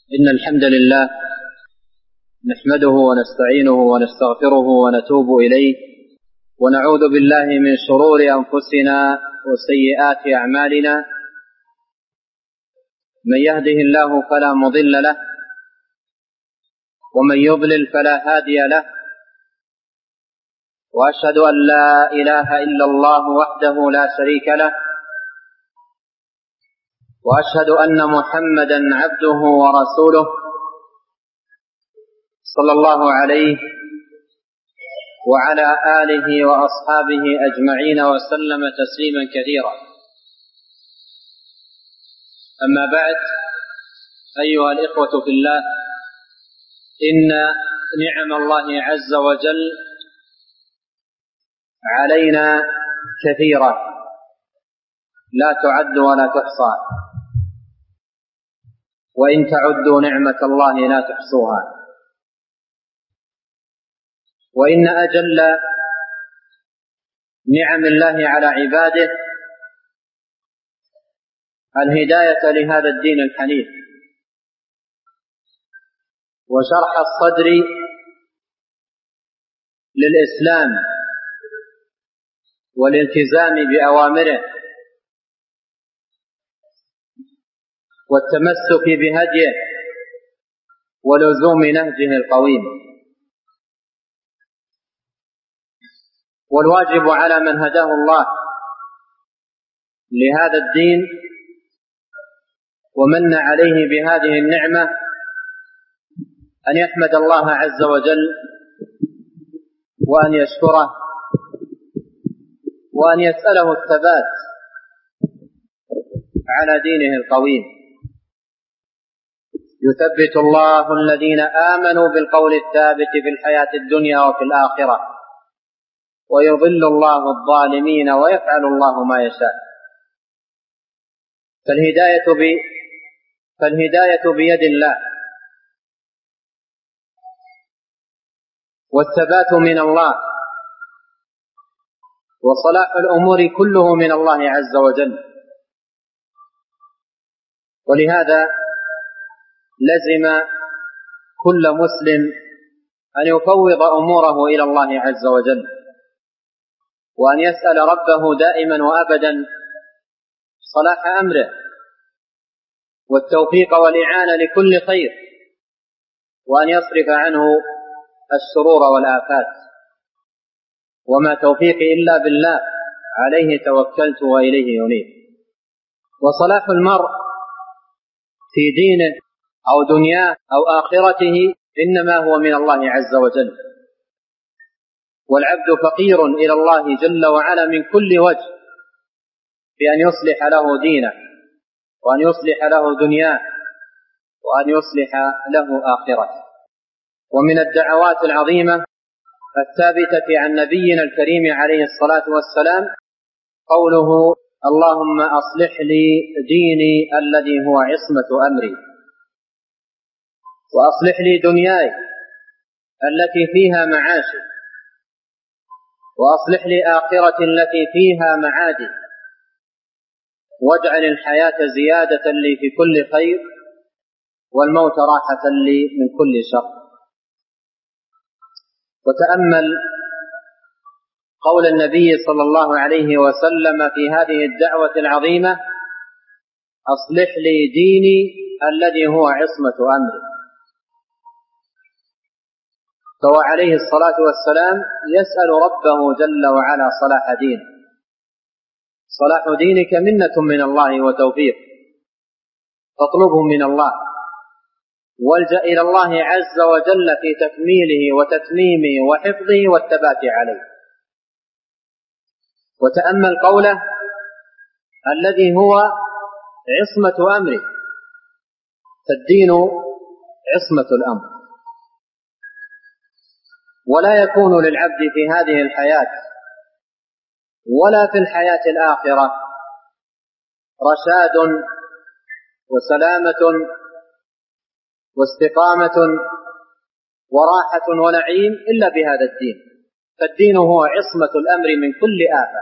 إن الحمد لله نحمده ونستعينه ونستغفره ونتوب إليه ونعوذ بالله من شرور أنفسنا وسيئات أعمالنا. من يهده الله فلا مضل له ومن يضلل فلا هادي له، وأشهد أن لا إله إلا الله وحده لا شريك له، وأشهد أن محمدا عبده ورسوله صلى الله عليه وعلى آله وأصحابه أجمعين وسلم تسليما كثيرا. أما بعد، أيها الإخوة في الله، إن نعم الله عز وجل علينا كثيرة لا تعد ولا تحصى، وإن تعدوا نعمة الله لا تحصوها. وإن أجل نعم الله على عباده الهداية لهذا الدين الحنيف وشرح الصدر للإسلام والالتزام بأوامره والتمسك بهديه ولزوم نهجه القويم. والواجب على من هداه الله لهذا الدين ومن عليه بهذه النعمة أن يحمد الله عز وجل وأن يشكره وأن يسأله الثبات على دينه القويم. يثبت الله الذين آمنوا بالقول الثابت في الحياة الدنيا وفي الآخرة، ويضل الله الظالمين ويفعل الله ما يشاء. فالهداية بيد الله، والثبات من الله، وصلاح الأمور كله من الله عز وجل. ولهذا لزم كل مسلم أن يفوض أموره إلى الله عز وجل، وأن يسأل ربه دائما وأبدا صلاح أمره والتوفيق والإعانة لكل خير، وأن يصرف عنه الشرور والآفات. وما توفيقي إلا بالله، عليه توكلت وإليه ينيب. وصلاح المرء في دينه أو دنياه أو آخرته إنما هو من الله عز وجل، والعبد فقير إلى الله جل وعلا من كل وجه بأن يصلح له دينه، وأن يصلح له دنياه، وأن يصلح له آخرته. ومن الدعوات العظيمة الثابتة عن نبينا الكريم عليه الصلاة والسلام قوله: اللهم أصلح لي ديني الذي هو عصمة أمري، وأصلح لي دنياي التي فيها معاشي، وأصلح لي آخرتي التي فيها معادي، واجعل الحياة زيادة لي في كل خير، والموت راحة لي من كل شر. وتأمل قول النبي صلى الله عليه وسلم في هذه الدعوة العظيمة: أصلح لي ديني الذي هو عصمة أمري. فهو عليه الصلاة والسلام يسأل ربه جل وعلا صلاح دينه. صلاح دينك منة من الله وتوفيق، فاطلبه من الله، والجأ إلى الله عز وجل في تكميله وتتميمه وحفظه والثبات عليه. وتأمل قوله: الذي هو عصمة أمره، فالدين عصمة الأمر. ولا يكون للعبد في هذه الحياة ولا في الحياة الآخرة رشاد وسلامة واستقامة وراحة ونعيم إلا بهذا الدين. فالدين هو عصمة الأمر من كل آفة،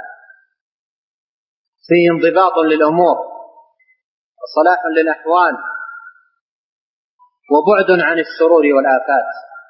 فيه انضباط للأمور وصلاح للأحوال وبعد عن الشرور والآفات.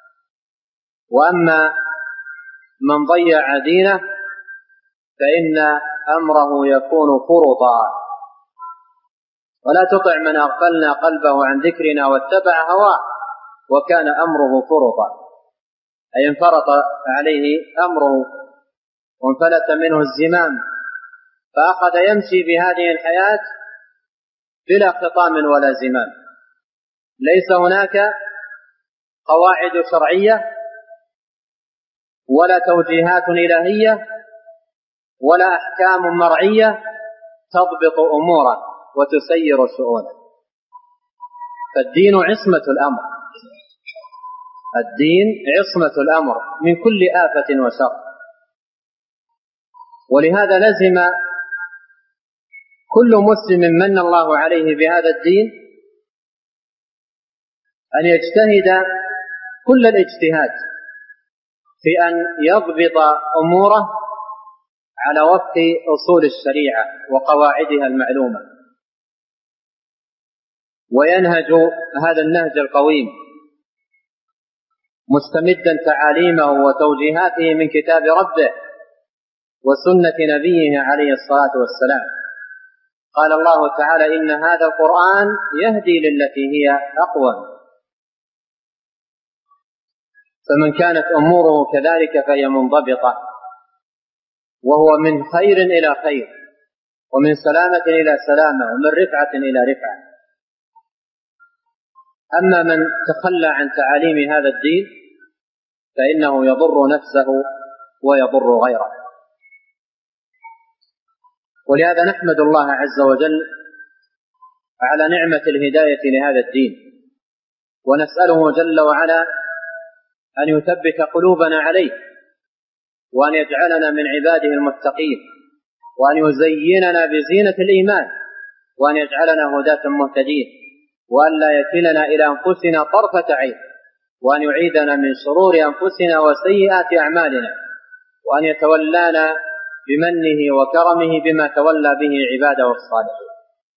وأما من ضيع دينه فإن أمره يكون فرطا. ولا تطع من أغفلنا قلبه عن ذكرنا واتبع هواه وكان أمره فرطا، أي انفرط عليه أمره وانفلت منه الزمام، فأخذ يمشي بهذه الحياة بلا خطام ولا زمام. ليس هناك قواعد شرعية ولا توجيهات إلهية ولا أحكام مرعية تضبط أموره وتسير شؤونه. فالدين عصمة الأمر، الدين عصمة الأمر من كل آفة وشر. ولهذا لزم كل مسلم من الله عليه بهذا الدين أن يجتهد كل الاجتهاد في أن يضبط أموره على وفق أصول الشريعة وقواعدها المعلومة، وينهج هذا النهج القويم مستمدا تعاليمه وتوجيهاته من كتاب ربه وسنة نبيه عليه الصلاة والسلام. قال الله تعالى: إن هذا القرآن يهدي للتي هي أقوم. فمن كانت أموره كذلك فهي منضبطة، وهو من خير إلى خير، ومن سلامة إلى سلامة، ومن رفعة إلى رفعة. أما من تخلى عن تعاليم هذا الدين فإنه يضر نفسه ويضر غيره. ولهذا نحمد الله عز وجل على نعمة الهداية لهذا الدين، ونسأله جل وعلا أن يثبت قلوبنا عليه، وأن يجعلنا من عباده المتقين، وأن يزيننا بزينة الإيمان، وأن يجعلنا هداة مهتدين، وأن لا يكلنا إلى أنفسنا طرفة عين، وأن يعيذنا من شرور أنفسنا وسيئات أعمالنا، وأن يتولانا بمنه وكرمه بما تولى به عباده الصالحين.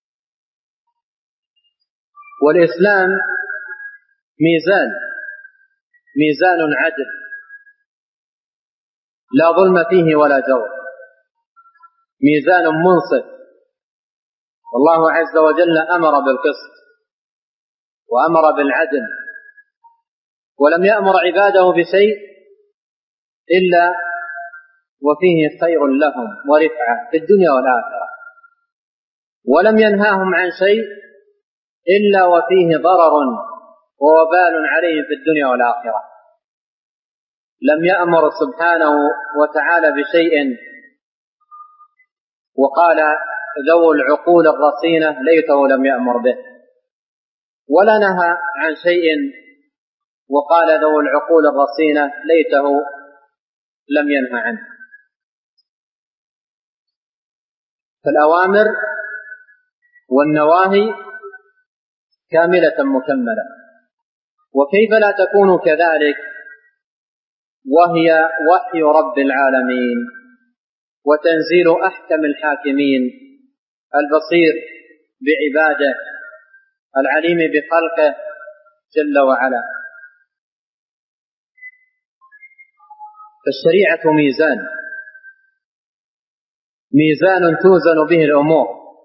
والإسلام ميزان عدل لا ظلم فيه ولا جور، ميزان منصف. والله عز وجل أمر بالقسط وأمر بالعدل، ولم يأمر عباده بشيء إلا وفيه خير لهم ورفعة في الدنيا والآخرة، ولم ينهاهم عن شيء إلا وفيه ضرر ووبال عليهم في الدنيا والآخرة. لم يأمر سبحانه وتعالى بشيء وقال ذو العقول الرصينة ليته لم يأمر به، ولا نهى عن شيء وقال ذو العقول الرصينة ليته لم ينهى عنه. فالأوامر والنواهي كاملة مكملة. وكيف لا تكون كذلك وهي وحي رب العالمين وتنزيل أحكم الحاكمين البصير بعباده العليم بخلقه جل وعلا. فالشريعة ميزان توزن به الأمور،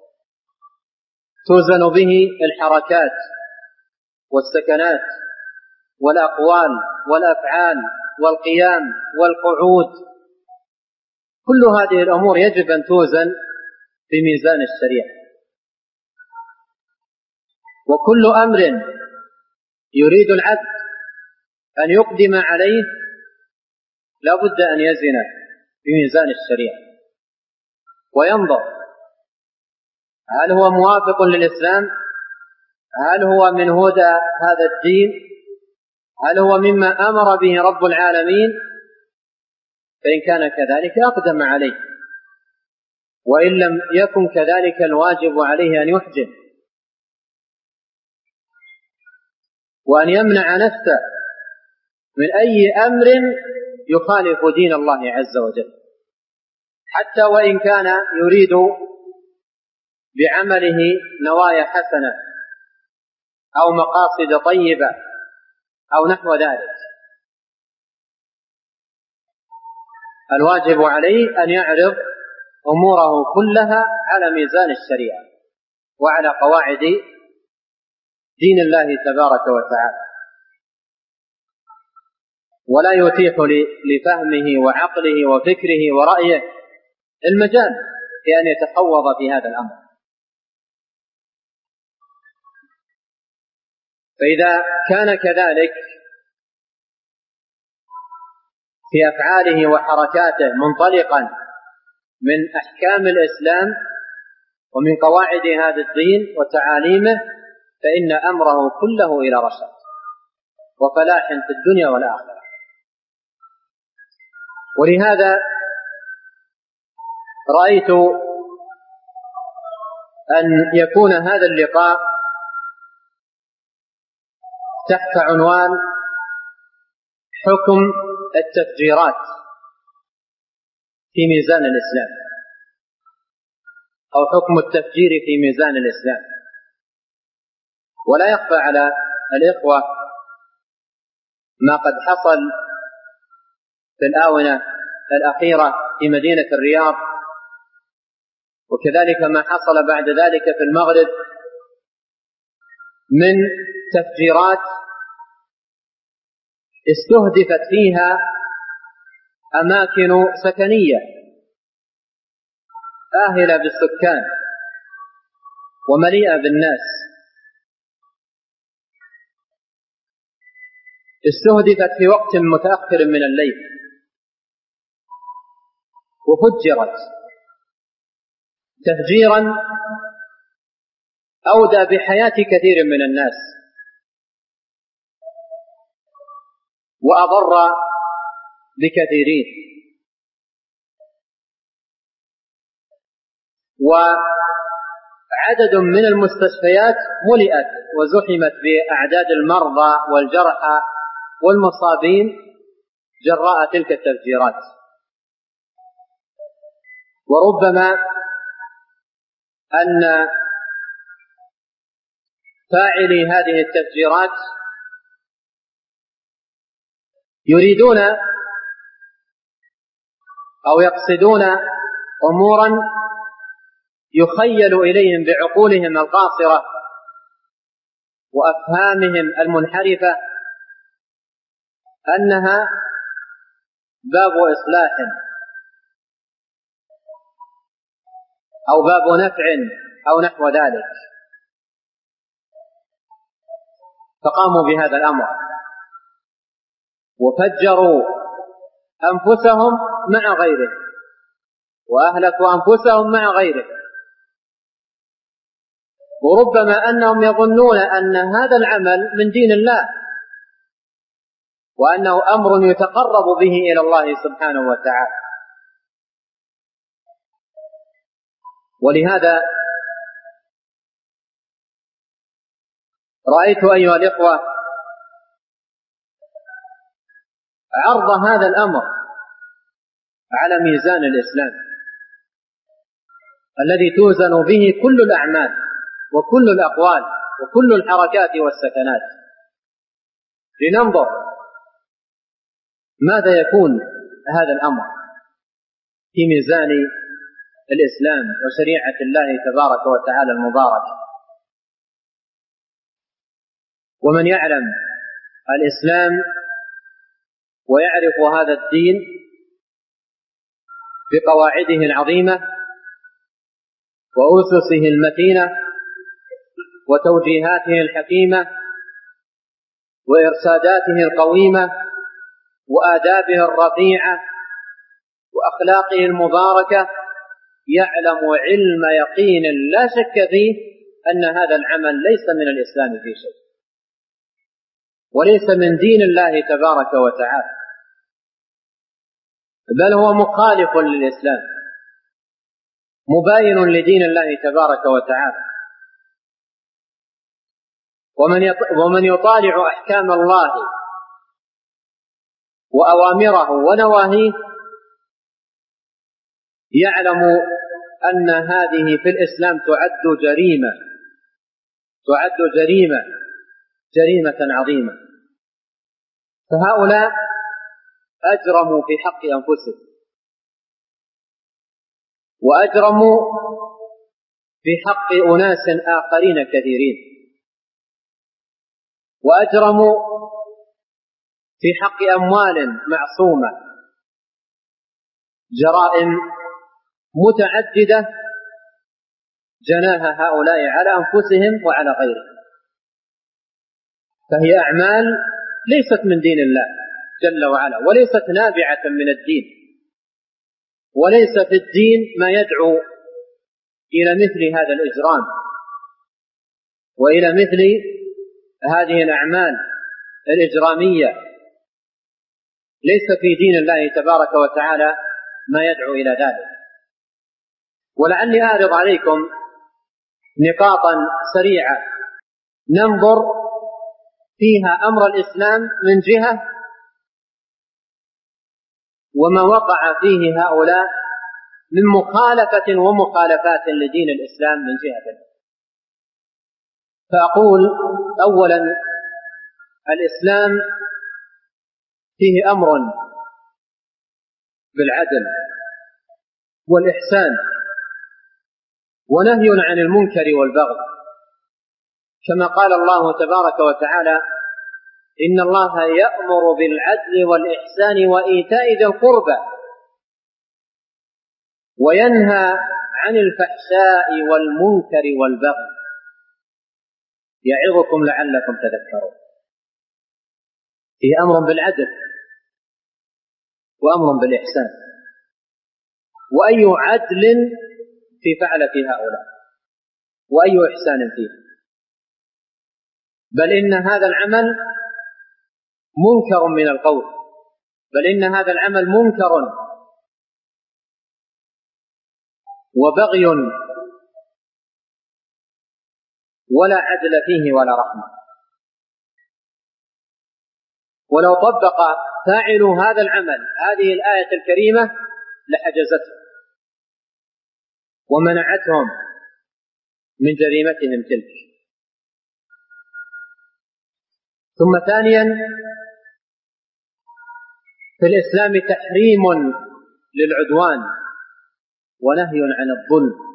توزن به الحركات والسكنات والأقوال والأفعال والقيام والقعود. كل هذه الأمور يجب أن توزن بميزان الشريعة. وكل أمر يريد العبد أن يقدم عليه لا بد أن يزن بميزان الشريعة وينظر هل هو موافق للإسلام، هل هو من هدى هذا الدين، هل هو مما أمر به رب العالمين. فإن كان كذلك أقدم عليه، وإن لم يكن كذلك الواجب عليه أن يحجم وأن يمنع نفسه من أي أمر يخالف دين الله عز وجل، حتى وإن كان يريد بعمله نوايا حسنة أو مقاصد طيبة أو نحو ذلك. الواجب عليه أن يعرض أموره كلها على ميزان الشريعة وعلى قواعد دين الله تبارك وتعالى، ولا يتيح لفهمه وعقله وفكره ورأيه المجال في أن يتخوض في هذا الأمر. فإذا كان كذلك في أفعاله وحركاته منطلقا من أحكام الإسلام ومن قواعد هذا الدين وتعاليمه، فإن أمره كله إلى رشد وفلاح في الدنيا والآخرة. ولهذا رأيت أن يكون هذا اللقاء تحت عنوان حكم التفجيرات في ميزان الإسلام، أو حكم التفجير في ميزان الإسلام. ولا يخفى على الإخوة ما قد حصل في الآونة الأخيرة في مدينة الرياض، وكذلك ما حصل بعد ذلك في المغرب من تفجيرات استهدفت فيها أماكن سكنية آهلة بالسكان ومليئة بالناس، استهدفت في وقت متأخر من الليل وفجرت تفجيرا أودى بحياة كثير من الناس وأضر بكثيرين. وعدد من المستشفيات ملئت وزحمت بأعداد المرضى والجرحى والمصابين جراء تلك التفجيرات. وربما أن فاعلي هذه التفجيرات يريدون أو يقصدون أمورا يخيل إليهم بعقولهم القاصرة وأفهامهم المنحرفة أنها باب إصلاح أو باب نفع أو نحو ذلك، فقاموا بهذا الأمر وفجروا أنفسهم مع غيره وأهلكوا أنفسهم مع غيره. وربما أنهم يظنون أن هذا العمل من دين الله وأنه أمر يتقرب به إلى الله سبحانه وتعالى. ولهذا رأيت أيها الإخوة عرض هذا الأمر على ميزان الإسلام الذي توزن به كل الأعمال وكل الأقوال وكل الحركات والسكنات، لننظر ماذا يكون هذا الأمر في ميزان الإسلام وشريعة الله تبارك وتعالى المباركة. ومن يعلم الإسلام ويعرف هذا الدين بقواعده العظيمة وأسسه المتينة وتوجيهاته الحكيمة وإرشاداته القويمة وآدابه الرفيعة وأخلاقه المباركة، يعلم علم يقين لا شك فيه أن هذا العمل ليس من الإسلام في شيء وليس من دين الله تبارك وتعالى، بل هو مخالف للإسلام مباين لدين الله تبارك وتعالى. ومن يطالع أحكام الله وأوامره ونواهيه يعلم أن هذه في الإسلام تعد جريمة جريمة عظيمة. فهؤلاء أجرموا في حق أنفسهم، وأجرموا في حق أناس آخرين كثيرين، وأجرموا في حق أموال معصومة، جرائم متعددة جناها هؤلاء على أنفسهم وعلى غيرهم، فهي أعمال ليست من دين الله جل وعلا، وليست نابعة من الدين، وليس في الدين ما يدعو إلى مثل هذا الإجرام وإلى مثل هذه الأعمال الإجرامية. ليس في دين الله تبارك وتعالى ما يدعو إلى ذلك. ولعلي أعرض عليكم نقاطا سريعة ننظر فيها أمر الإسلام من جهة، وما وقع فيه هؤلاء من مخالفة ومخالفات لدين الإسلام من جهة. فأقول أولا: الإسلام فيه أمر بالعدل والإحسان، ونهي عن المنكر والبغي، كما قال الله تبارك وتعالى: إن الله يأمر بالعدل والإحسان وإيتاء ذي القربى وينهى عن الفحشاء والمنكر والبغي يعظكم لعلكم تذكرون. فيه أمر بالعدل وأمر بالإحسان، وأي عدل في فعلة هؤلاء، وأي إحسان فيه، بل إن هذا العمل منكر من القول، بل إن هذا العمل منكر وبغي ولا عدل فيه ولا رحمة. ولو طبق فاعلوا هذا العمل هذه الآية الكريمة لحجزتهم ومنعتهم من جريمتهم تلك. ثم ثانيا: في الإسلام تحريم للعدوان ونهي عن الظلم.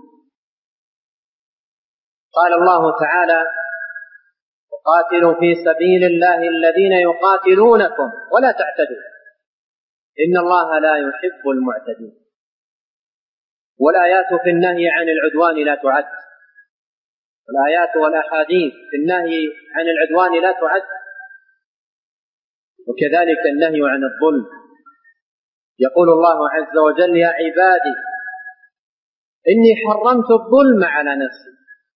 قال الله تعالى: وقاتلوا في سبيل الله الذين يقاتلونكم ولا تعتدوا إن الله لا يحب المعتدين. والآيات في النهي عن العدوان لا تعد، والآيات والأحاديث في النهي عن العدوان لا تعد، وكذلك النهي عن الظلم. يقول الله عز وجل: يا عبادي إني حرمت الظلم على نفسي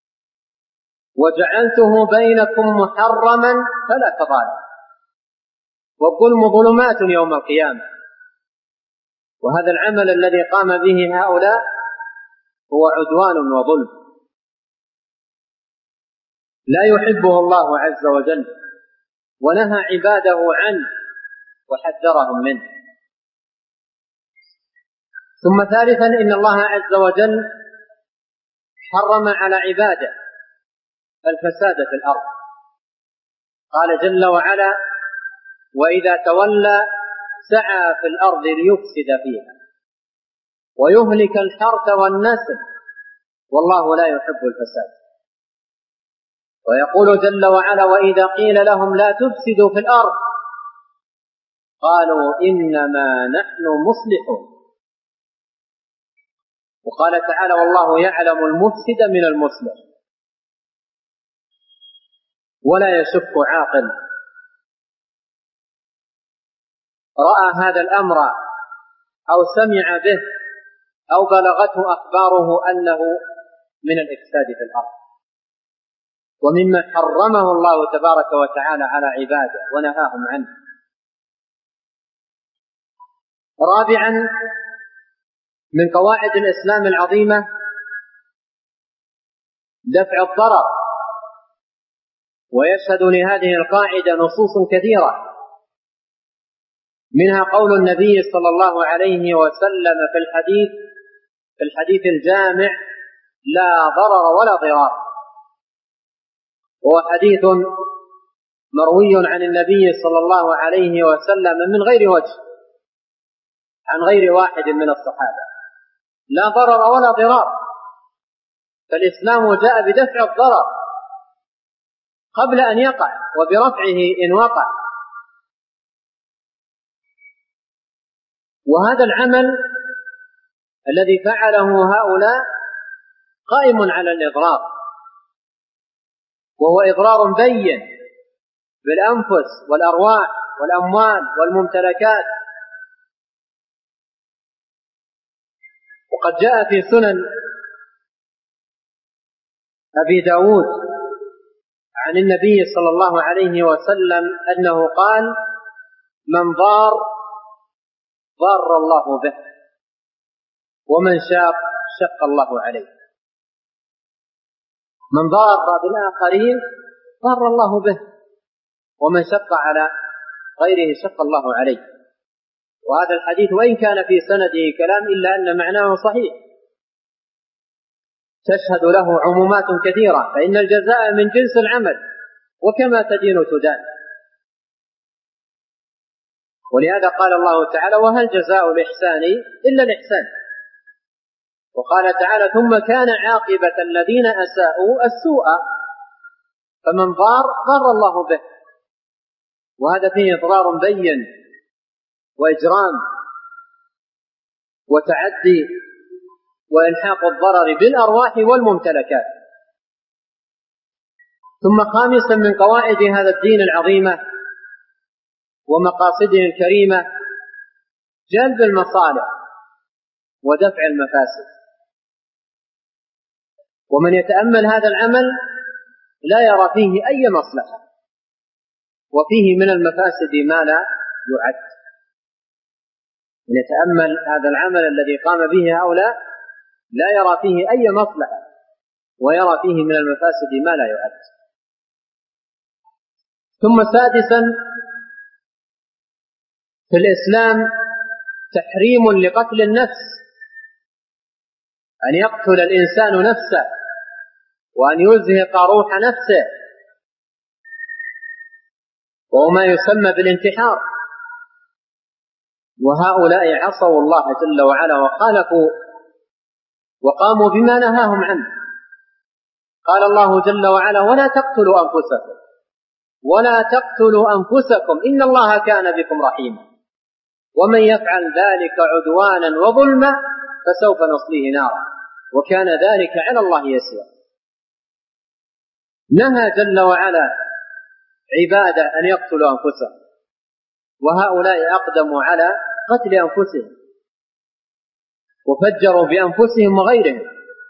وجعلته بينكم محرما فلا تظالموا. والظلم ظلمات يوم القيامة. وهذا العمل الذي قام به هؤلاء هو عدوان وظلم لا يحبه الله عز وجل، ونهى عباده عنه وحذرهم منه. ثم ثالثا: إن الله عز وجل حرم على عباده الفساد في الأرض. قال جل وعلا: وإذا تولى سعى في الأرض ليفسد فيها ويهلك الحرث والنسل والله لا يحب الفساد. ويقول جل وعلا: وإذا قيل لهم لا تفسدوا في الأرض قالوا إنما نحن مصلحون. وقال تعالى: والله يعلم المفسد من المصلح. ولا يشك عاقل رأى هذا الأمر أو سمع به أو بلغته أخباره أنه من الإفساد في الأرض، ومما حرمه الله تبارك وتعالى على عباده ونهاهم عنه. رابعا: من قواعد الإسلام العظيمة دفع الضرر، ويشهد لهذه القاعدة نصوص كثيرة، منها قول النبي صلى الله عليه وسلم في الحديث الجامع: لا ضرر ولا ضرار. وهو حديث مروي عن النبي صلى الله عليه وسلم من غير وجه عن غير واحد من الصحابة، لا ضرر ولا ضرار، فالإسلام جاء بدفع الضرر قبل أن يقع وبرفعه إن وقع. وهذا العمل الذي فعله هؤلاء قائم على الإضرار، وهو إضرار بين بالأنفس والأرواح والأموال والممتلكات. وقد جاء في سنن أبي داود عن النبي صلى الله عليه وسلم أنه قال: من ضار ضار الله به، ومن شاق شق الله عليه. من ضار بالآخرين ضار الله به، ومن شق على غيره شق الله عليه. وهذا الحديث وإن كان في سنده كلام إلا أن معناه صحيح، تشهد له عمومات كثيرة، فإن الجزاء من جنس العمل، وكما تدين تدان. ولهذا قال الله تعالى: وهل جزاء الإحسان إلا الإحسان. وقال تعالى: ثم كان عاقبة الذين أساءوا السوء، فمن ضار ضر الله به. وهذا فيه إضرار بين وإجرام وتعدي وإلحاق الضرر بالأرواح والممتلكات. ثم خامسا من قواعد هذا الدين العظيمة ومقاصده الكريمة جلب المصالح ودفع المفاسد. ومن يتأمل هذا العمل لا يرى فيه أي مصلحة، وفيه من المفاسد ما لا يعد. من يتأمل هذا العمل الذي قام به هؤلاء لا يرى فيه أي مصلحة، ويرى فيه من المفاسد ما لا يعد. ثم سادسا في الإسلام تحريم لقتل النفس، أن يقتل الإنسان نفسه وأن يزهق روح نفسه، وهو ما يسمى بالانتحار. وهؤلاء عصوا الله جل وعلا وخالفوا وقاموا بما نهاهم عنه. قال الله جل وعلا: ولا تقتلوا أنفسكم ولا تقتلوا أنفسكم إن الله كان بكم رحيما ومن يفعل ذلك عدوانا وظلما فسوف نصليه نارا وكان ذلك على الله يسيرا. نهى جل وعلا عباده أن يقتلوا أنفسهم، وهؤلاء أقدموا على قتل أنفسهم وفجروا بأنفسهم وغيرهم.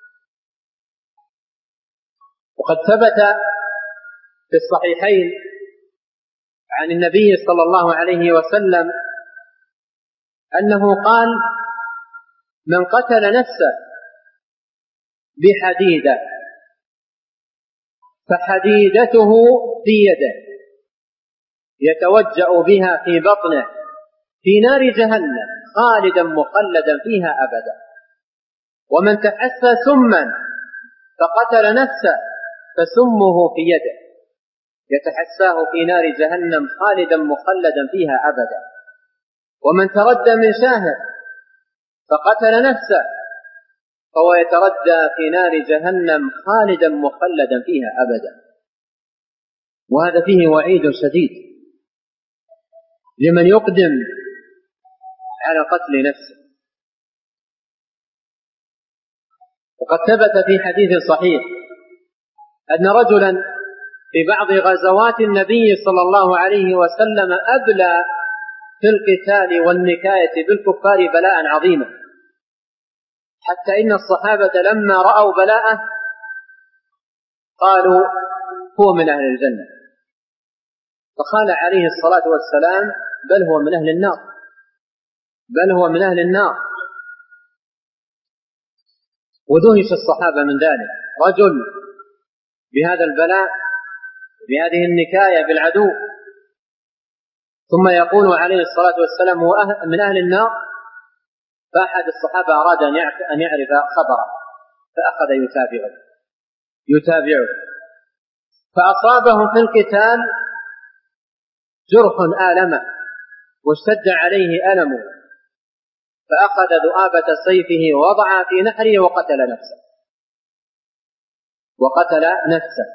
وقد ثبت في الصحيحين عن النبي صلى الله عليه وسلم أنه قال: من قتل نفسه بحديدة فحديدته في يده يتوجأ بها في بطنه في نار جهنم خالدا مخلدا فيها أبدا. ومن تحسى سما فقتل نفسه فسمه في يده يتحساه في نار جهنم خالدا مخلدا فيها أبدا. ومن تردى من شاهد فقتل نفسه فهو يتردى في نار جهنم خالدا مخلدا فيها أبدا. وهذا فيه وعيد شديد لمن يقدم على قتل نفسه. وقد ثبت في حديث صحيح أن رجلا في بعض غزوات النبي صلى الله عليه وسلم أبلى في القتال والنكاية بالكفار بلاء عظيما، حتى إن الصحابة لما رأوا بلاءه قالوا: هو من أهل الجنة. فقال عليه الصلاة والسلام: بل هو من أهل النار، بل هو من أهل النار. ودهش الصحابة من ذلك، رجل بهذا البلاء بهذه النكاية بالعدو ثم يقول عليه الصلاة والسلام هو من أهل النار. فأحد الصحابة أراد أن يعرف خبره فأخذ يتابعه فأصابهم في القتال جرح آلمه واشتد عليه ألمه، فأخذ ذؤابة سيفه ووضعها في نحره وقتل نفسه.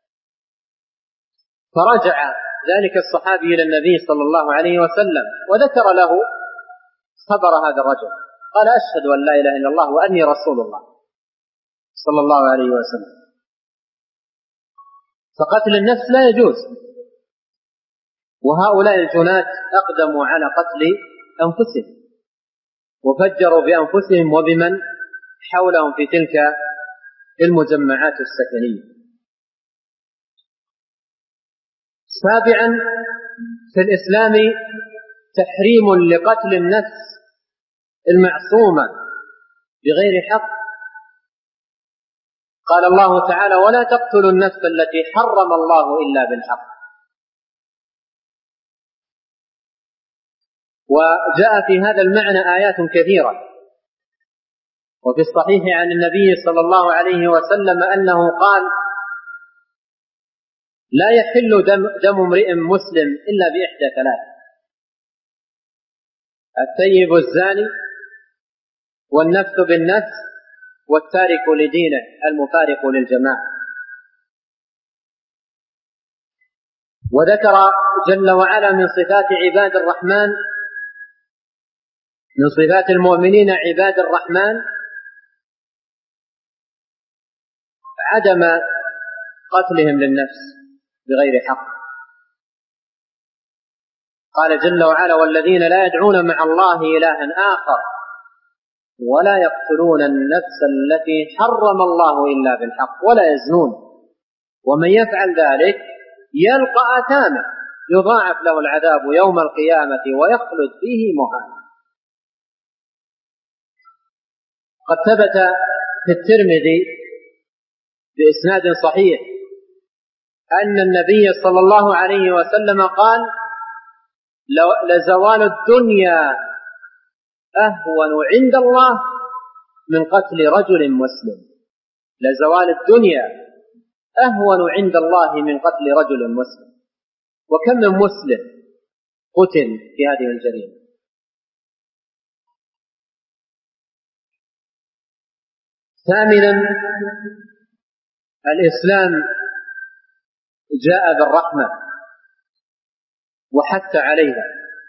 فرجع ذلك الصحابي إلى النبي صلى الله عليه وسلم وذكر له خبر هذا الرجل، قال: أشهد أن لا إله إلا الله وأني رسول الله صلى الله عليه وسلم. فقتل النفس لا يجوز، وهؤلاء الجنات أقدموا على قتل أنفسهم وفجروا بأنفسهم وبمن حولهم في تلك المجمعات السكنية. سابعا، في الإسلام تحريم لقتل النفس المعصومة بغير حق. قال الله تعالى: ولا تقتلوا النفس التي حرم الله إلا بالحق. وجاء في هذا المعنى آيات كثيرة، وفي الصحيح عن النبي صلى الله عليه وسلم أنه قال: لا يحل دم امرئ مسلم إلا بإحدى ثلاث: الثيب الزاني، والنفس بالنفس، والتارك لدينه المفارق للجماعة. وذكر جل وعلا من صفات عباد الرحمن، من صفات المؤمنين عباد الرحمن، عدم قتلهم للنفس بغير حق. قال جل وعلا: والذين لا يدعون مع الله إلها آخر ولا يقتلون النفس التي حرم الله إلا بالحق ولا يزنون ومن يفعل ذلك يلقى آثاما يضاعف له العذاب يوم القيامة ويخلد فيه مهانا. قد ثبت في الترمذي بإسناد صحيح أن النبي صلى الله عليه وسلم قال: لزوال الدنيا أهون عند الله من قتل رجل مسلم. لزوال الدنيا أهون عند الله من قتل رجل مسلم. وكم من مسلم قتل في هذه الجريمة. ثامنا، الإسلام جاء بالرحمة وحث عليها،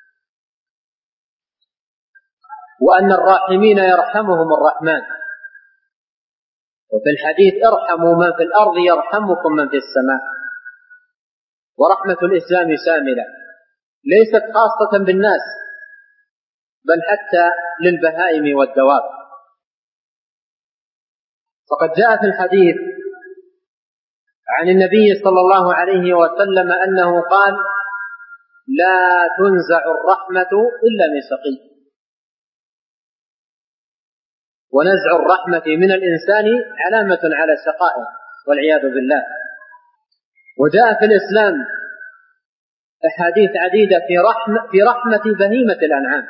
وأن الراحمين يرحمهم الرحمن. وفي الحديث: ارحموا من في الأرض يرحمكم من في السماء. ورحمة الإسلام شاملة ليست خاصة بالناس بل حتى للبهائم والدواب. فقد جاء في الحديث عن النبي صلى الله عليه وسلم أنه قال: لا تنزع الرحمة إلا من شقي. ونزع الرحمة من الإنسان علامة على شقائه والعياذ بالله. وجاء في الإسلام أحاديث عديدة في رحمة بهيمة الأنعام.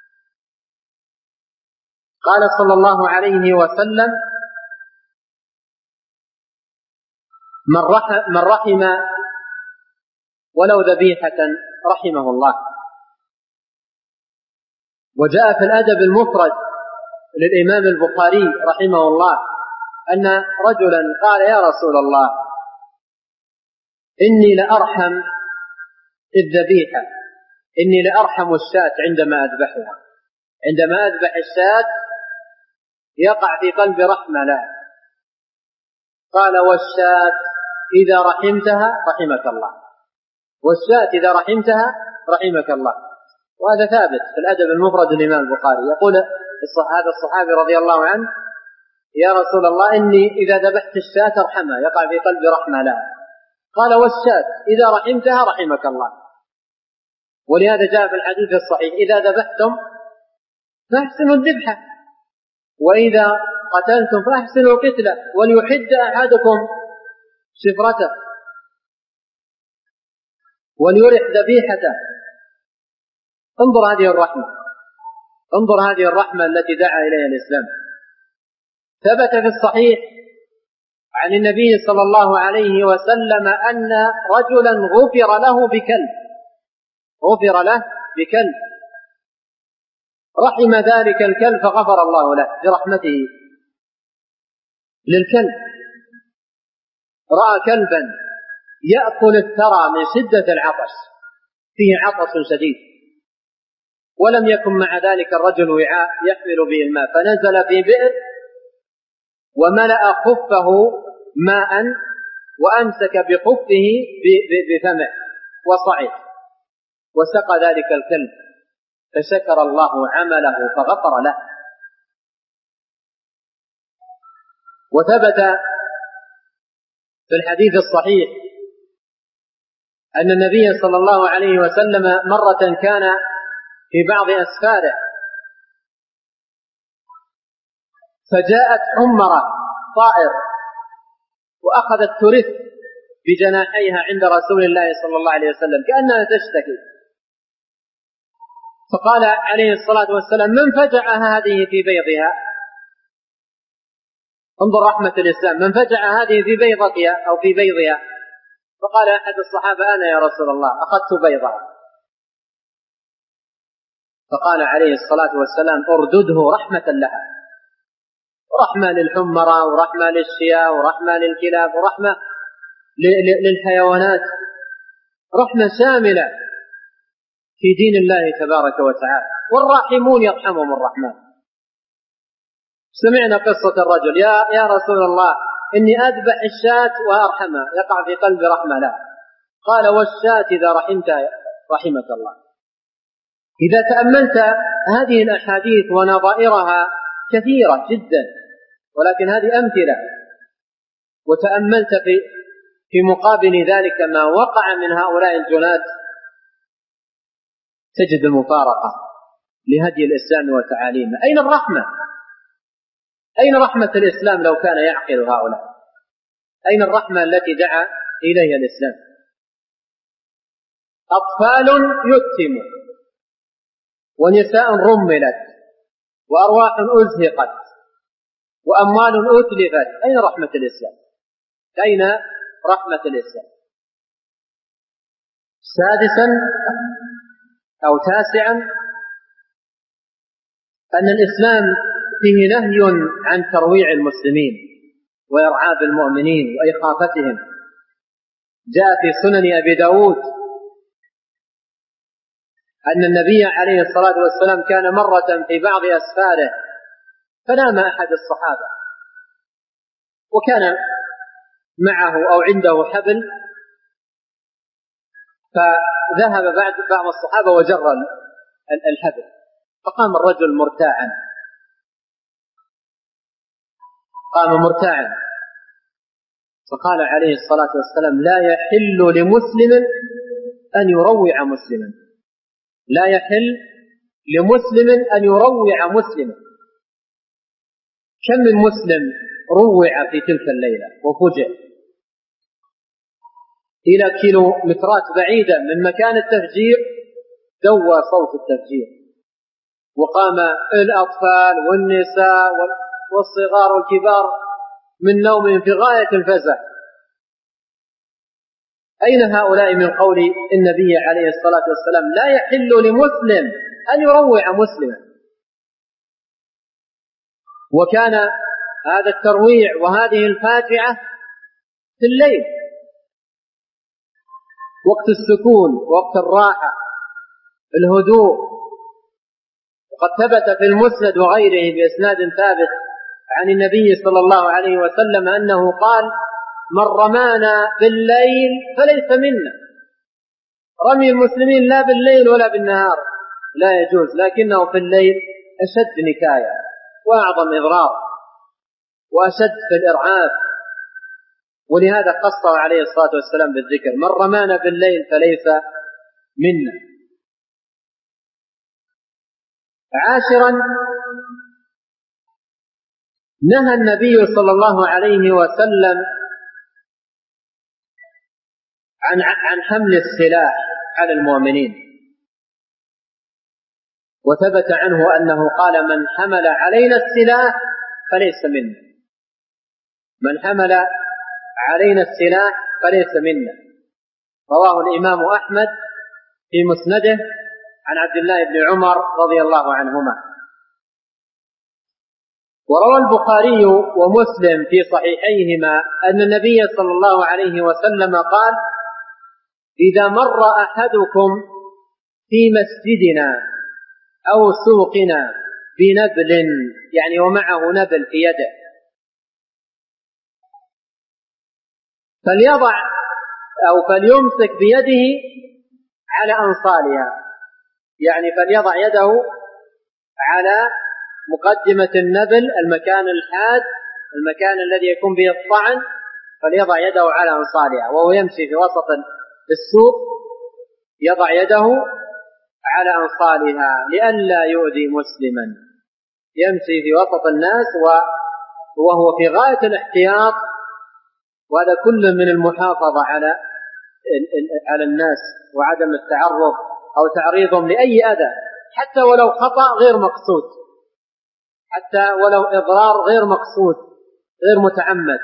قال صلى الله عليه وسلم: من رحم ولو ذبيحة رحمه الله. وجاء في الأدب المفرد للإمام البخاري رحمه الله أن رجلا قال: يا رسول الله، إني لأرحم الذبيحة، إني لأرحم الشاة عندما أذبحها. عندما أذبح الشاة يقع في قلبي رحمة لا. قال: والشاة إذا رحمتها رحمك الله، والشاة إذا رحمتها رحمك الله. وهذا ثابت في الأدب المفرد للإمام البخاري. يقول هذا الصحابي رضي الله عنه: يا رسول الله، إني إذا ذبحت الشاة ارحمها، يقع في قلبي رحمة لا. قال: والشاة إذا رحمتها رحمك الله. ولهذا جاء في الحديث الصحيح: إذا ذبحتم فاحسنوا الذبحة، وإذا قتلتم فاحسنوا القتلة، وليحد أحدكم شفرته وليرح ذبيحته. انظر هذه الرحمة، انظر هذه الرحمة التي دعا إليها الإسلام. ثبت في الصحيح عن النبي صلى الله عليه وسلم أن رجلا غفر له بكلب، غفر له بكلب، رحم ذلك الكلب فغفر الله له برحمته للكلب. رأى كلبا يأكل الثرى من شدة العطش، فيه عطش شديد، ولم يكن مع ذلك الرجل وعاء يحمل به الماء، فنزل في بئر وملأ خفه ماء وأمسك بخفه بفمه وصعد وسقى ذلك الكلب، فشكر الله عمله فغفر له. وثبت في الحديث الصحيح أن النبي صلى الله عليه وسلم مرة كان في بعض أسفاره فجاءت حمرة طائر وأخذت ترث بجناحيها عند رسول الله صلى الله عليه وسلم كأنها تشتكي، فقال عليه الصلاة والسلام: من فجع هذه في بيضها؟ انظر رحمة الإسلام، من فجع هذه في بيضتها أو في بيضها؟ فقال أحد الصحابة: أنا يا رسول الله، أخذت بيضها. فقال عليه الصلاة والسلام: اردده رحمة لها، رحمة للحمرة ورحمة للشياء ورحمة للكلاب ورحمة للحيوانات، رحمة شاملة في دين الله تبارك وتعالى. والراحمون يرحمهم الرحمن. سمعنا قصة الرجل: يا رسول الله، إني أذبح الشاة وأرحمها، يقع في قلب رحمة لا. قال: والشاة إذا رحمتها رحمك الله. إذا تأملت هذه الأحاديث ونظائرها كثيرة جدا، ولكن هذه أمثلة، وتأملت في مقابل ذلك ما وقع من هؤلاء الجنات، تجد المفارقة لهدي الإسلام وتعاليمه. أين الرحمة؟ أين رحمة الإسلام لو كان يعقل هؤلاء؟ أين الرحمة التي دعا إليها الإسلام؟ أطفال يتموا، ونساء رملت، وأرواح أزهقت، وأموال أتلفت. أين رحمة الإسلام؟ أين رحمة الإسلام؟ سادسا أو تاسعا، أن الإسلام فيه نهي عن ترويع المسلمين وإرعاب المؤمنين وإخافتهم. جاء في سنن أبي داود أن النبي عليه الصلاة والسلام كان مرة في بعض أسفاره فنام أحد الصحابة، وكان معه أو عنده حبل، فذهب بعض الصحابة وجر الحبل، فقام الرجل مرتاعا، قام مرتاعا، فقال عليه الصلاة والسلام: لا يحل لمسلم أن يروع مسلما، لا يحل لمسلم أن يروع مسلما. كم من مسلم روع في تلك الليلة وفجع إلى كيلومترات بعيدة من مكان التفجير، دوى صوت التفجير، وقام الأطفال والنساء والصغار والكبار من نوم في غاية الفزع. أين هؤلاء من قول النبي عليه الصلاة والسلام: لا يحل لمسلم أن يروع مسلما؟ وكان هذا الترويع وهذه الفاجعة في الليل، وقت السكون، وقت الراحة، الهدوء. وقد ثبت في المسند وغيره بإسناد ثابت عن النبي صلى الله عليه وسلم أنه قال: من رمانا بالليل فليس منا. رمي المسلمين لا بالليل ولا بالنهار لا يجوز، لكنه في الليل أشد نكاية وأعظم إضرار وأشد في الإرعاب، ولهذا قصر عليه الصلاة والسلام بالذكر: من رمانا بالليل فليس منا. عاشرا، نهى النبي صلى الله عليه وسلم عن حمل السلاح على المؤمنين، وثبت عنه أنه قال: من حمل علينا السلاح فليس منا، من حمل علينا السلاح فليس منا. رواه الإمام أحمد في مسنده عن عبد الله بن عمر رضي الله عنهما. وروى البخاري ومسلم في صحيحيهما أن النبي صلى الله عليه وسلم قال: إذا مر أحدكم في مسجدنا أو سوقنا بنبل، يعني ومعه نبل في يده، فليضع أو فليمسك بيده على أنصالها، يعني فليضع يده على مقدمة النبل، المكان الحاد، المكان الذي يكون به الطعن، فليضع يده على أنصالها وهو يمشي في وسط السوق، يضع يده على أنصالها لئلا يؤذي مسلما، يمشي في وسط الناس وهو في غاية الاحتياط، وهذا كل من المحافظة على الناس وعدم التعرض أو تعريضهم لأي أذى، حتى ولو خطأ غير مقصود، حتى ولو إضرار غير مقصود غير متعمد.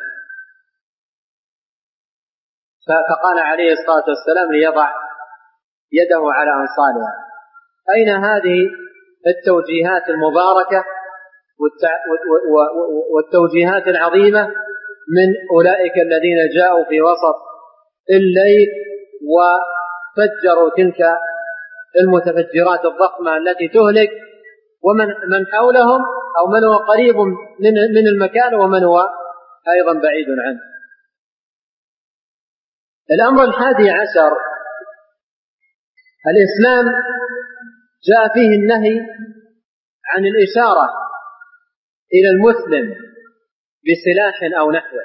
فقال عليه الصلاة والسلام: ليضع يده على أنصالها. أين هذه التوجيهات المباركة والتوجيهات العظيمة من أولئك الذين جاءوا في وسط الليل وفجروا تلك المتفجرات الضخمة التي تهلك ومن حولهم، أو من هو قريب من المكان ومن هو أيضا بعيد عنه. الأمر 11: الإسلام جاء فيه النهي عن الإشارة إلى المسلم بسلاح أو نحوه،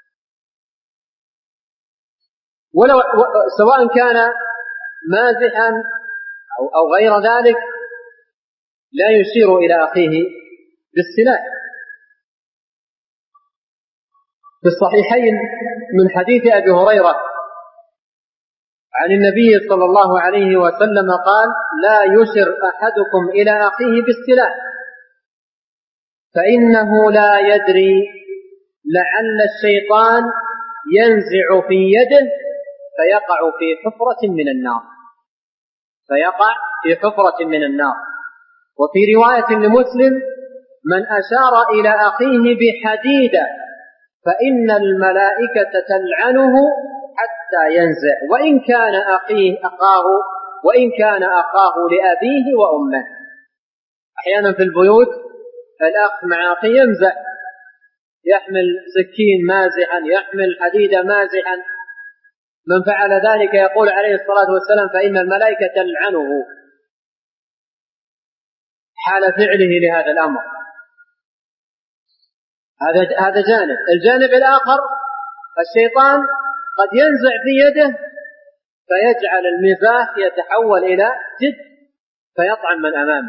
سواء كان مازحا أو غير ذلك، لا يشير إلى أخيه بالسلاح. في الصحيحين من حديث أبي هريرة عن النبي صلى الله عليه وسلم قال: لا يشر أحدكم إلى أخيه بالسلاح، فإنه لا يدري، لعل الشيطان ينزع في يده فيقع في حفرة من النار، فيقع في حفرة من النار. وفي رواية لمسلم: من أشار إلى أخيه بحديدة فإن الملائكة تلعنه حتى ينزع، وإن كان أخاه لأبيه وأمه. أحيانا في البيوت الأخ مع أخيه يمزح، يحمل سكين مازحا، يحمل حديدة مازحا، من فعل ذلك يقول عليه الصلاة والسلام: فإن الملائكة تلعنه حال فعله لهذا الأمر. هذا جانب. الجانب الآخر: الشيطان قد ينزع في يده فيجعل المزاح يتحول إلى جد فيطعن من أمامه.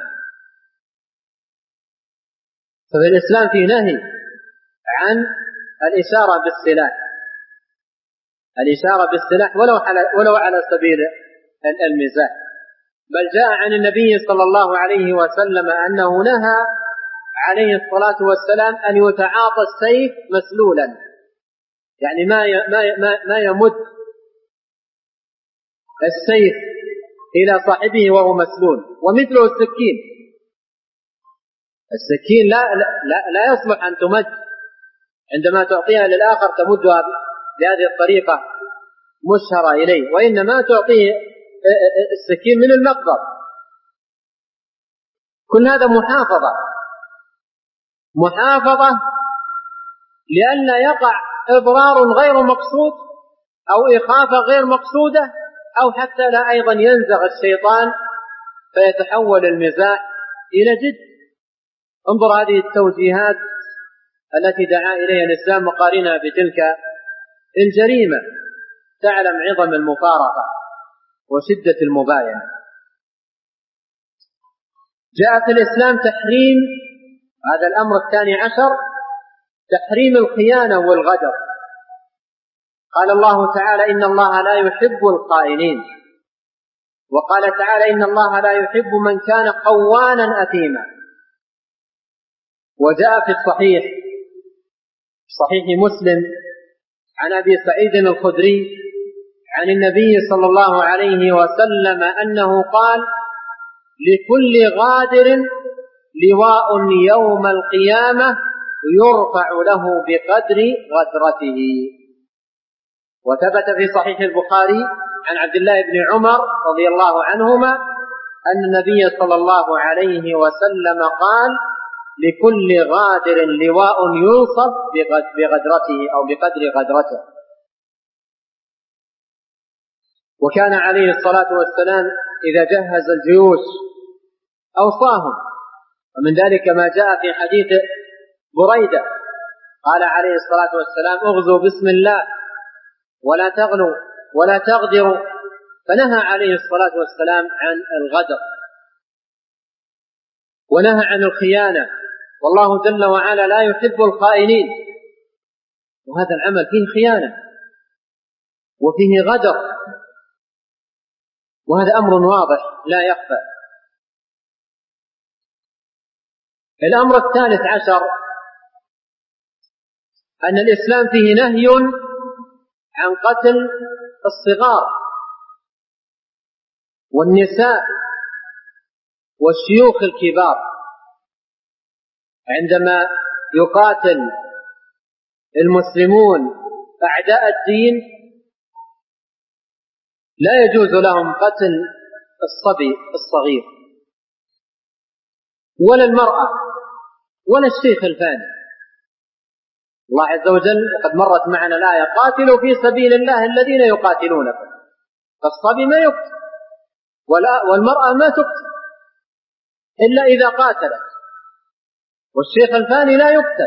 ففي الإسلام في نهي عن الإشارة بالسلاح، الإشارة بالسلاح ولو على سبيل المزاح. بل جاء عن النبي صلى الله عليه وسلم أنه نهى عليه الصلاة والسلام أن يتعاطى السيف مسلولا، يعني ما يمد السيف إلى صاحبه وهو مسلول. ومثله السكين، السكين لا يصلح أن تمد، عندما تعطيها للآخر تمدها بهذه الطريقة مشهرة إليه، وإنما تعطيه السكين من المقبض. كل هذا محافظة لئلا يقع إضرار غير مقصود أو إخافة غير مقصودة، أو حتى لا أيضا ينزغ الشيطان فيتحول المزاح إلى جد. انظر هذه التوجيهات التي دعا إليها الإسلام مقارنة بتلك الجريمة، تعلم عظم المفارقة وشدة المباينة. جاء في الإسلام تحريم، هذا الأمر 12، تحريم الخيانة والغدر. قال الله تعالى: إن الله لا يحب الخائنين. وقال تعالى: إن الله لا يحب من كان خوانا أثيما. وجاء في صحيح مسلم عن أبي سعيد الخدري عن النبي صلى الله عليه وسلم أنه قال: لكل غادر لواء يوم القيامة يرفع له بقدر غدرته. وثبت في صحيح البخاري عن عبد الله بن عمر رضي الله عنهما أن النبي صلى الله عليه وسلم قال: لكل غادر لواء ينصب بغدرته أو بقدر غدرته. وكان عليه الصلاة والسلام إذا جهز الجيوش أوصاهم، ومن ذلك ما جاء في حديث بريدة قال عليه الصلاة والسلام: اغزوا بسم الله ولا تغلوا ولا تغدروا، فنهى عليه الصلاة والسلام عن الغدر ونهى عن الخيانة، والله جل وعلا لا يحب الخائنين، وهذا العمل فيه خيانة وفيه غدر، وهذا أمر واضح لا يخفى. الأمر الثالث عشر أن الإسلام فيه نهي عن قتل الصغار والنساء والشيوخ الكبار. عندما يقاتل المسلمون أعداء الدين لا يجوز لهم قتل الصبي الصغير ولا المرأة ولا الشيخ الفاني. الله عز وجل قد مرت معنا الآية: قاتلوا في سبيل الله الذين يقاتلونكم. فالصبي ما يقتل والمرأة ما تقتل إلا إذا قاتلت، والشيخ الفاني لا يقتل.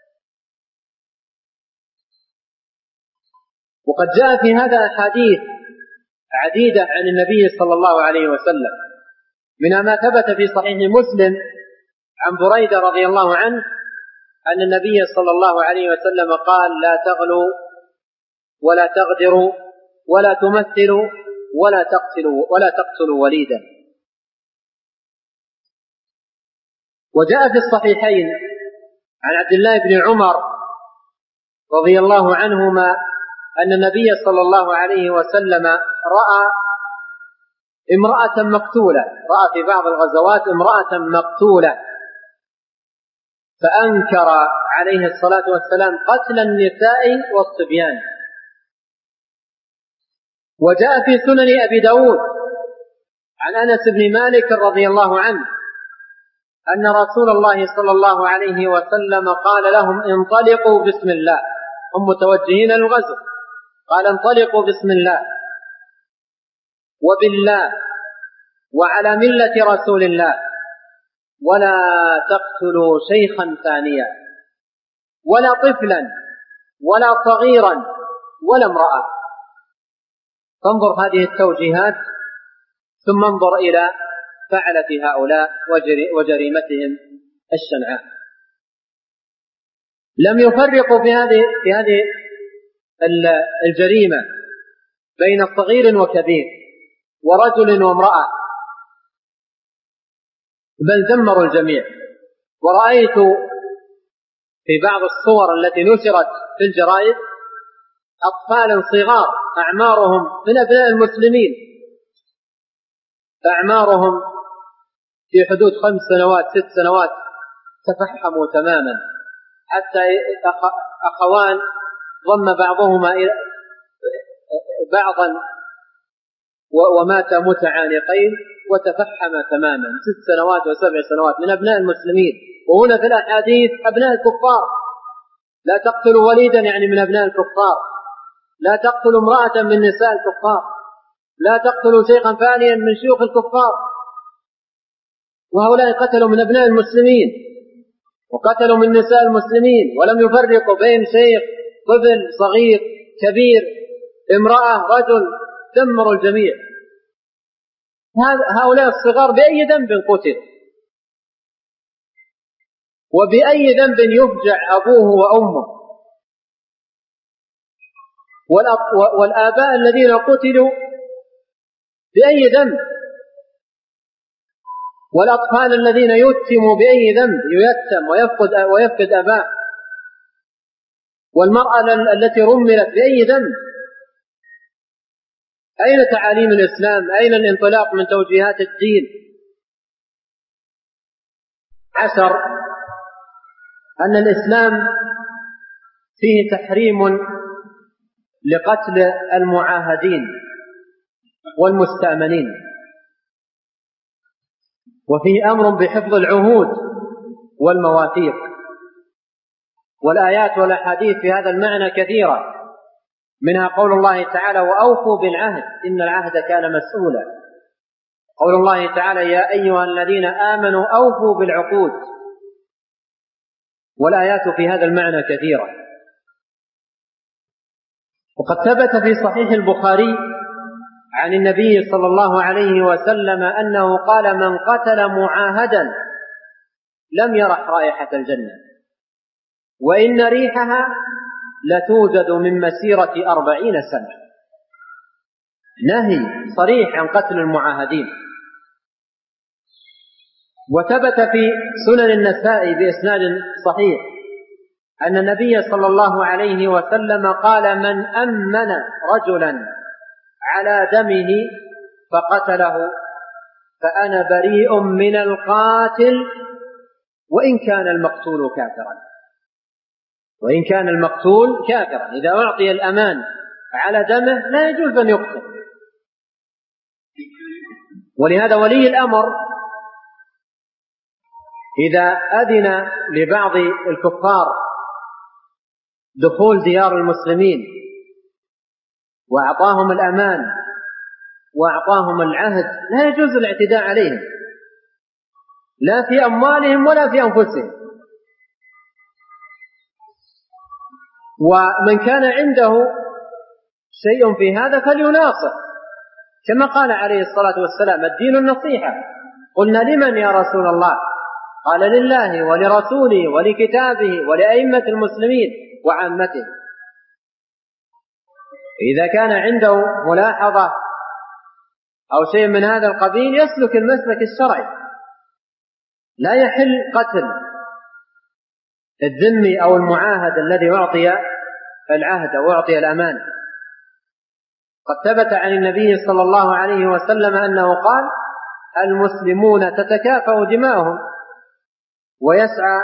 وقد جاء في هذا أحاديث عديدة عن النبي صلى الله عليه وسلم، منها ما ثبت في صحيح مسلم عن بريدة رضي الله عنه أن النبي صلى الله عليه وسلم قال: لا تغلوا ولا تغدروا ولا تمثلوا ولا تقتلوا وليدا. وجاء في الصحيحين عن عبد الله بن عمر رضي الله عنهما أن النبي صلى الله عليه وسلم رأى امرأة مقتولة، رأى في بعض الغزوات امرأة مقتولة، فأنكر عليه الصلاة والسلام قتل النساء والصبيان. وجاء في سنن أبي داود عن أنس بن مالك رضي الله عنه أن رسول الله صلى الله عليه وسلم قال لهم: انطلقوا بسم الله. هم متوجهين للغزو، قال: انطلقوا بسم الله وبالله وعلى ملة رسول الله، ولا تقتلوا شيخا ثانيا ولا طفلا ولا صغيرا ولا امرأة. فانظر هذه التوجيهات، ثم انظر إلى فعلة هؤلاء وجريمتهم الشنعاء. لم يفرقوا في هذه الجريمة بين صغير وكبير ورجل وامرأة، بل دمروا الجميع. ورأيت في بعض الصور التي نشرت في الجرائد أطفالا صغار أعمارهم من أبناء المسلمين، أعمارهم في حدود 5 سنوات 6 سنوات، تفحموا تماما، حتى أخوان ضم بعضهما بعضا ومات متعانقين وتفحم تماما، 6 سنوات و7 سنوات من أبناء المسلمين. وهنا في الأحاديث أبناء الكفار. لا تقتلوا وليدا يعني من أبناء الكفار، لا تقتلوا امرأة من نساء الكفار، لا تقتلوا شيخا فانيا من شيوخ الكفار. وهؤلاء قتلوا من أبناء المسلمين وقتلوا من نساء المسلمين، ولم يفرقوا بين شيخ، طفل، صغير، كبير، امرأة، رجل، دمروا الجميع. هؤلاء الصغار بأي ذنب قتلوا، وبأي ذنب يفجع أبوه وأمه، والآباء الذين قتلوا بأي ذنب، والأطفال الذين يتموا بأي ذنب، ييتم ويفقد أباه، والمرأة التي رملت بأي ذنب. أين تعاليم الإسلام؟ أين الانطلاق من توجيهات الدين؟ 10 أن الإسلام فيه تحريم لقتل المعاهدين والمستأمنين، وفيه أمر بحفظ العهود والمواثيق، والآيات والأحاديث في هذا المعنى كثيرة، منها قول الله تعالى: وأوفوا بالعهد إن العهد كان مسؤولا. قول الله تعالى: يا أيها الذين آمنوا أوفوا بالعقود. والآيات في هذا المعنى كثيرة. وقد ثبت في صحيح البخاري عن النبي صلى الله عليه وسلم أنه قال: من قتل معاهدا لم يرح رائحة الجنة، وإن ريحها لتوجد من مسيرة 40 سنة. نهي صريح عن قتل المعاهدين. وثبت في سنن النسائي بإسناد صحيح أن النبي صلى الله عليه وسلم قال: من أمن رجلا على دمه فقتله فأنا بريء من القاتل وإن كان المقتول كافرا. وإن كان المقتول كافرا، إذا أعطي الأمان على دمه لا يجوز أن يقتل. ولهذا ولي الأمر إذا أذن لبعض الكفار دخول ديار المسلمين وأعطاهم الأمان وأعطاهم العهد لا يجوز الاعتداء عليهم، لا في أموالهم ولا في أنفسهم. ومن كان عنده شيء في هذا فليناصح، كما قال عليه الصلاة والسلام: الدين النصيحة. قلنا: لمن يا رسول الله؟ قال: لله ولرسوله ولكتابه ولأئمة المسلمين وعامته. إذا كان عنده ملاحظة أو شيء من هذا القبيل يسلك المسلك الشرعي. لا يحل قتل الذمي أو المعاهد الذي أعطي العهد أو أعطي الأمان. قد ثبت عن النبي صلى الله عليه وسلم أنه قال: المسلمون تتكافأ دماؤهم ويسعى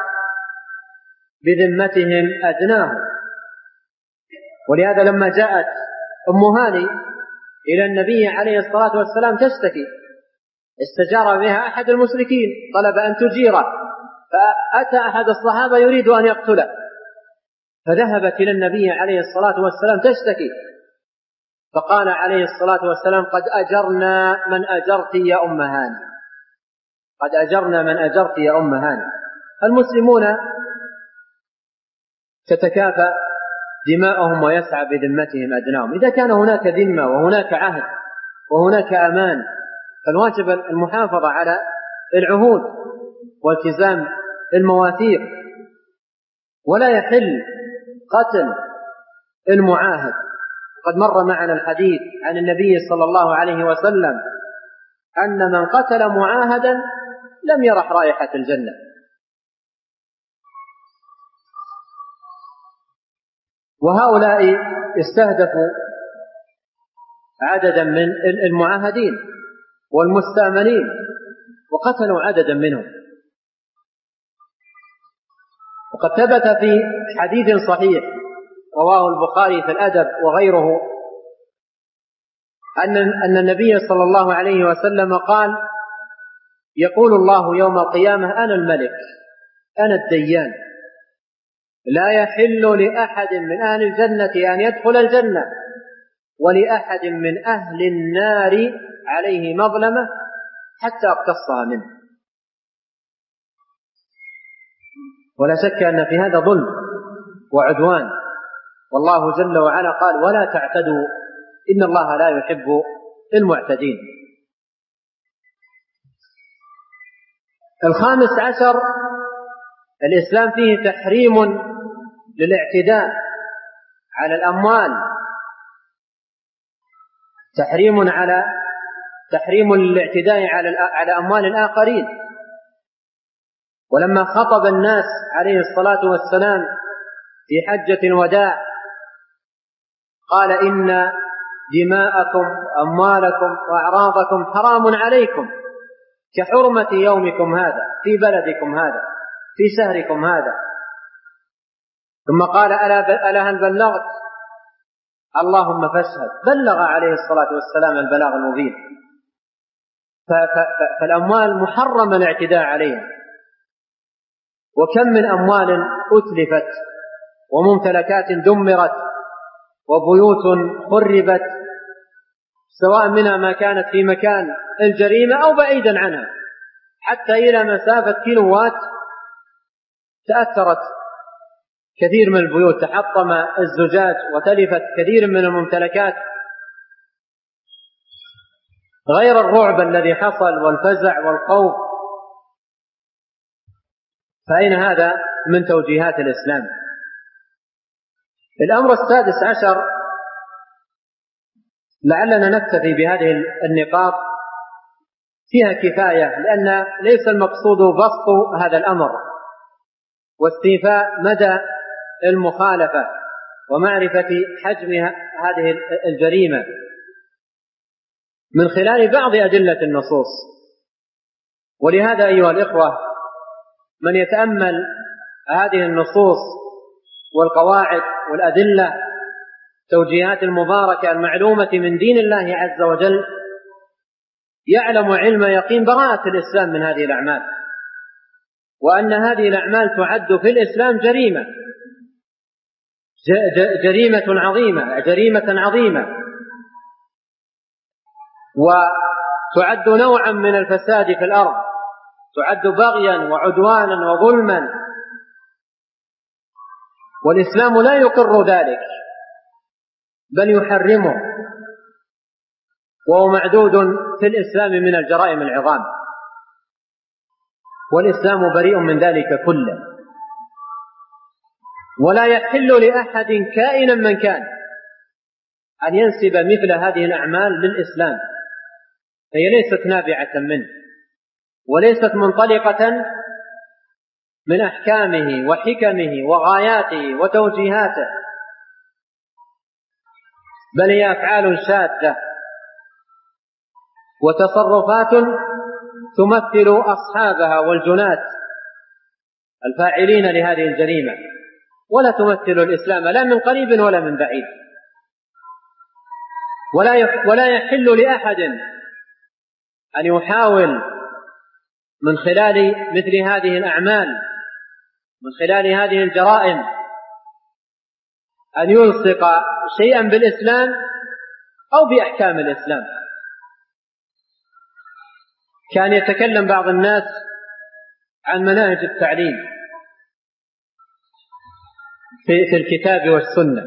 بذمتهم أدناهم. ولهذا لما جاءت أم هاني إلى النبي عليه الصلاة والسلام تشتكي، استجار بها أحد المشركين، طلب أن تجيره، فأتى أحد الصحابة يريد أن يقتله، فذهبت إلى النبي عليه الصلاة والسلام تشتكي، فقال عليه الصلاة والسلام: قد أجرنا من أجرت يا أم هاني، قد أجرنا من أجرت يا أم هاني. المسلمون تتكافأ دماؤهم ويسعى بذمتهم أدناهم. إذا كان هناك ذمة وهناك عهد وهناك أمان فالواجب المحافظة على العهود والتزام المواثيق، ولا يحل قتل المعاهد. قد مر معنا الحديث عن النبي صلى الله عليه وسلم أن من قتل معاهدا لم يرح رائحة الجنة. وهؤلاء استهدفوا عددا من المعاهدين والمستأمنين وقتلوا عددا منهم. وقد ثبت في حديث صحيح رواه البخاري في الأدب وغيره أن النبي صلى الله عليه وسلم قال: يقول الله يوم القيامة: أنا الملك، أنا الديان، لا يحل لأحد من أهل الجنة أن يدخل الجنة، ولأحد من أهل النار عليه مظلمة حتى أقتصها منه. ولا شك أن في هذا ظلم وعدوان، والله جل وعلا قال: ولا تعتدوا إن الله لا يحب المعتدين. 15 الإسلام فيه تحريم للاعتداء على الأموال، تحريم الاعتداء على أموال الآخرين. ولما خطب الناس عليه الصلاة والسلام في حجة الوداع قال: إن دماءكم أموالكم وأعراضكم حرام عليكم كحرمة يومكم هذا في بلدكم هذا في شهركم هذا. ثم قال ألا هل بلغت؟ اللهم فاشهد. بلغ عليه الصلاة والسلام البلاغ المبين. فالأموال محرم الاعتداء عليها، وكم من أموال أتلفت وممتلكات دمرت وبيوت خربت، سواء منها ما كانت في مكان الجريمة أو بعيدا عنها، حتى إلى مسافة كيلوات تأثرت كثير من البيوت، تحطم الزجاج وتلفت كثير من الممتلكات، غير الرعب الذي حصل والفزع والخوف. فأين هذا من توجيهات الإسلام؟ الأمر السادس عشر، لعلنا نكتفي بهذه النقاط، فيها كفاية، لأن ليس المقصود بسط هذا الأمر واستيفاء مدى المخالفة ومعرفة حجم هذه الجريمة من خلال بعض أدلة النصوص. ولهذا أيها الإخوة، من يتأمل هذه النصوص والقواعد والأدلة توجيهات المباركة المعلومة من دين الله عز وجل يعلم علم يقين براءة الإسلام من هذه الأعمال، وأن هذه الأعمال تعد في الإسلام جريمة عظيمة، وتعد نوعا من الفساد في الأرض، تعد بغيا وعدوانا وظلما، والإسلام لا يقر ذلك بل يحرمه، وهو معدود في الإسلام من الجرائم العظام، والإسلام بريء من ذلك كله. ولا يحل لأحد كائنا من كان أن ينسب مثل هذه الأعمال للإسلام، فهي ليست نابعة منه وليست منطلقة من أحكامه وحكمه وغاياته وتوجيهاته، بل هي أفعال شاذة وتصرفات تمثل أصحابها والجنات الفاعلين لهذه الجريمة، ولا تمثل الإسلام لا من قريب ولا من بعيد. ولا يحل لأحد أن يحاول من خلال مثل هذه الأعمال، من خلال هذه الجرائم، أن يلصق شيئا بالإسلام أو بأحكام الإسلام. كان يتكلم بعض الناس عن مناهج التعليم في الكتاب والسنة،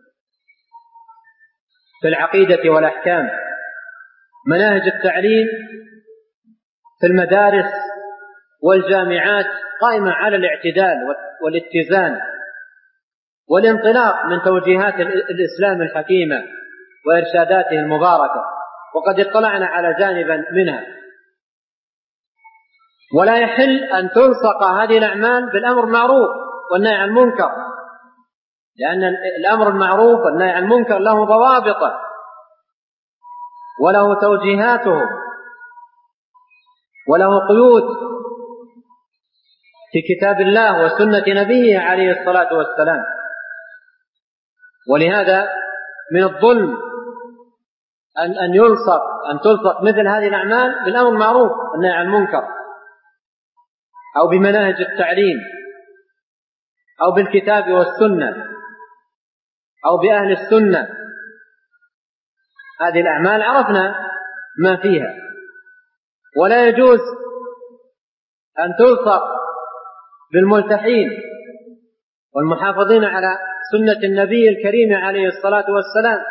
في العقيدة والأحكام، مناهج التعليم في المدارس والجامعات قائمة على الاعتدال والاتزان والانطلاق من توجيهات الإسلام الحكيمة وإرشاداته المباركة، وقد اطلعنا على جانبا منها. ولا يحل أن تلصق هذه الأعمال بالأمر المعروف والنهي عن المنكر، لأن الأمر المعروف والنهي عن المنكر له ضوابطه وله توجيهاته وله قيود في كتاب الله وسنة نبيه عليه الصلاة والسلام. ولهذا من الظلم أن تلصق مثل هذه الأعمال بالأمر المعروف والنهي عن المنكر، أو بمناهج التعليم، أو بالكتاب والسنة، أو بأهل السنة. هذه الأعمال عرفنا ما فيها. ولا يجوز أن تلصق بالملتحين والمحافظين على سنة النبي الكريم عليه الصلاة والسلام.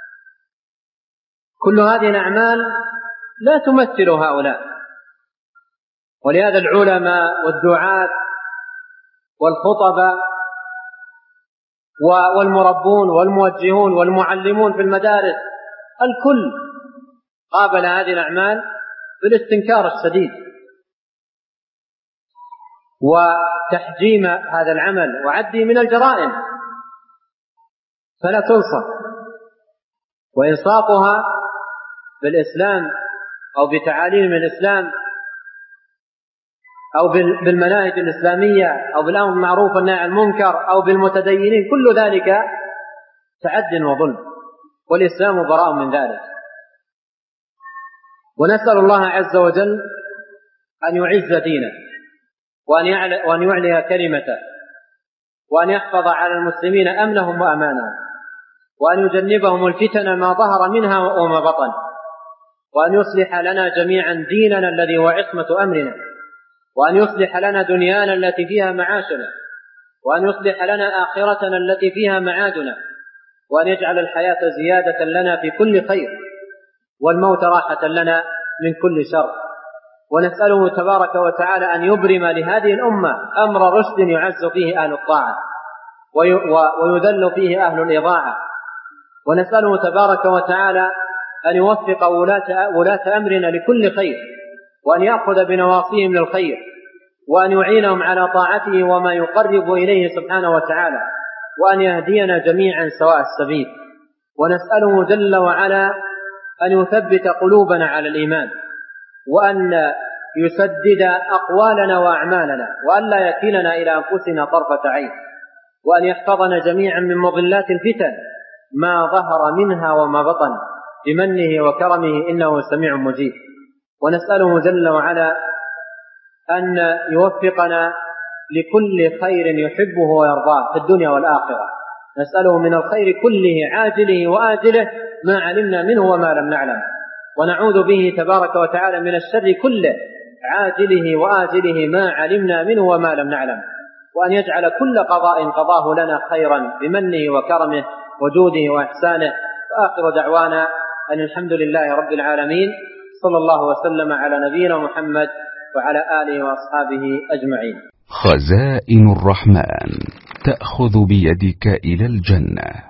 كل هذه الأعمال لا تمثل هؤلاء. ولهذا العلماء والدعاة والخطباء والمربون والموجهون والمعلمون في المدارس الكل قابل هذه الأعمال بالاستنكار الشديد وتحجيم هذا العمل وعده من الجرائم، فلا تلصق. وإلصاقها بالإسلام أو بتعاليم الإسلام أو بالمناهج الإسلامية أو بالأمر بالمعروف والنهي عن المنكر أو بالمتدينين، كل ذلك تعد وظلم، والإسلام براء من ذلك. ونسأل الله عز وجل أن يعز دينه وأن يعلي كلمته، وأن يحفظ على المسلمين أمنهم وأمانهم، وأن يجنبهم الفتن ما ظهر منها وما بطن، وأن يصلح لنا جميعا ديننا الذي هو عصمة أمرنا، وأن يصلح لنا دنيانا التي فيها معاشنا، وأن يصلح لنا آخرتنا التي فيها معادنا، وأن يجعل الحياة زيادة لنا في كل خير والموت راحة لنا من كل شر. ونسأله تبارك وتعالى أن يبرم لهذه الأمة أمر رشد يعز فيه أهل الطاعة ويذل فيه أهل الإضاعة. ونسأله تبارك وتعالى أن يوفق ولاة أمرنا لكل خير، وأن يأخذ بنواصيهم للخير، وأن يعينهم على طاعته وما يقرب إليه سبحانه وتعالى، وأن يهدينا جميعا سواء السبيل. ونسأله جل وعلا أن يثبت قلوبنا على الإيمان، وأن يسدد أقوالنا وأعمالنا، وأن لا يكلنا إلى أنفسنا طرفة عين، وأن يحفظنا جميعا من مضلات الفتن ما ظهر منها وما بطن بمنه وكرمه، إنه سميع مجيب. ونسأله جل وعلا أن يوفقنا لكل خير يحبه ويرضاه في الدنيا والآخرة. نسأله من الخير كله عاجله وآجله ما علمنا منه وما لم نعلم، ونعوذ به تبارك وتعالى من الشر كله عاجله وآجله ما علمنا منه وما لم نعلم، وأن يجعل كل قضاء قضاه لنا خيرا بمنه وكرمه وجوده وإحسانه. وآخر دعوانا أن الحمد لله رب العالمين، صلى الله وسلم على نبينا محمد وعلى آله وأصحابه أجمعين. خزائن الرحمن تأخذ بيدك إلى الجنة.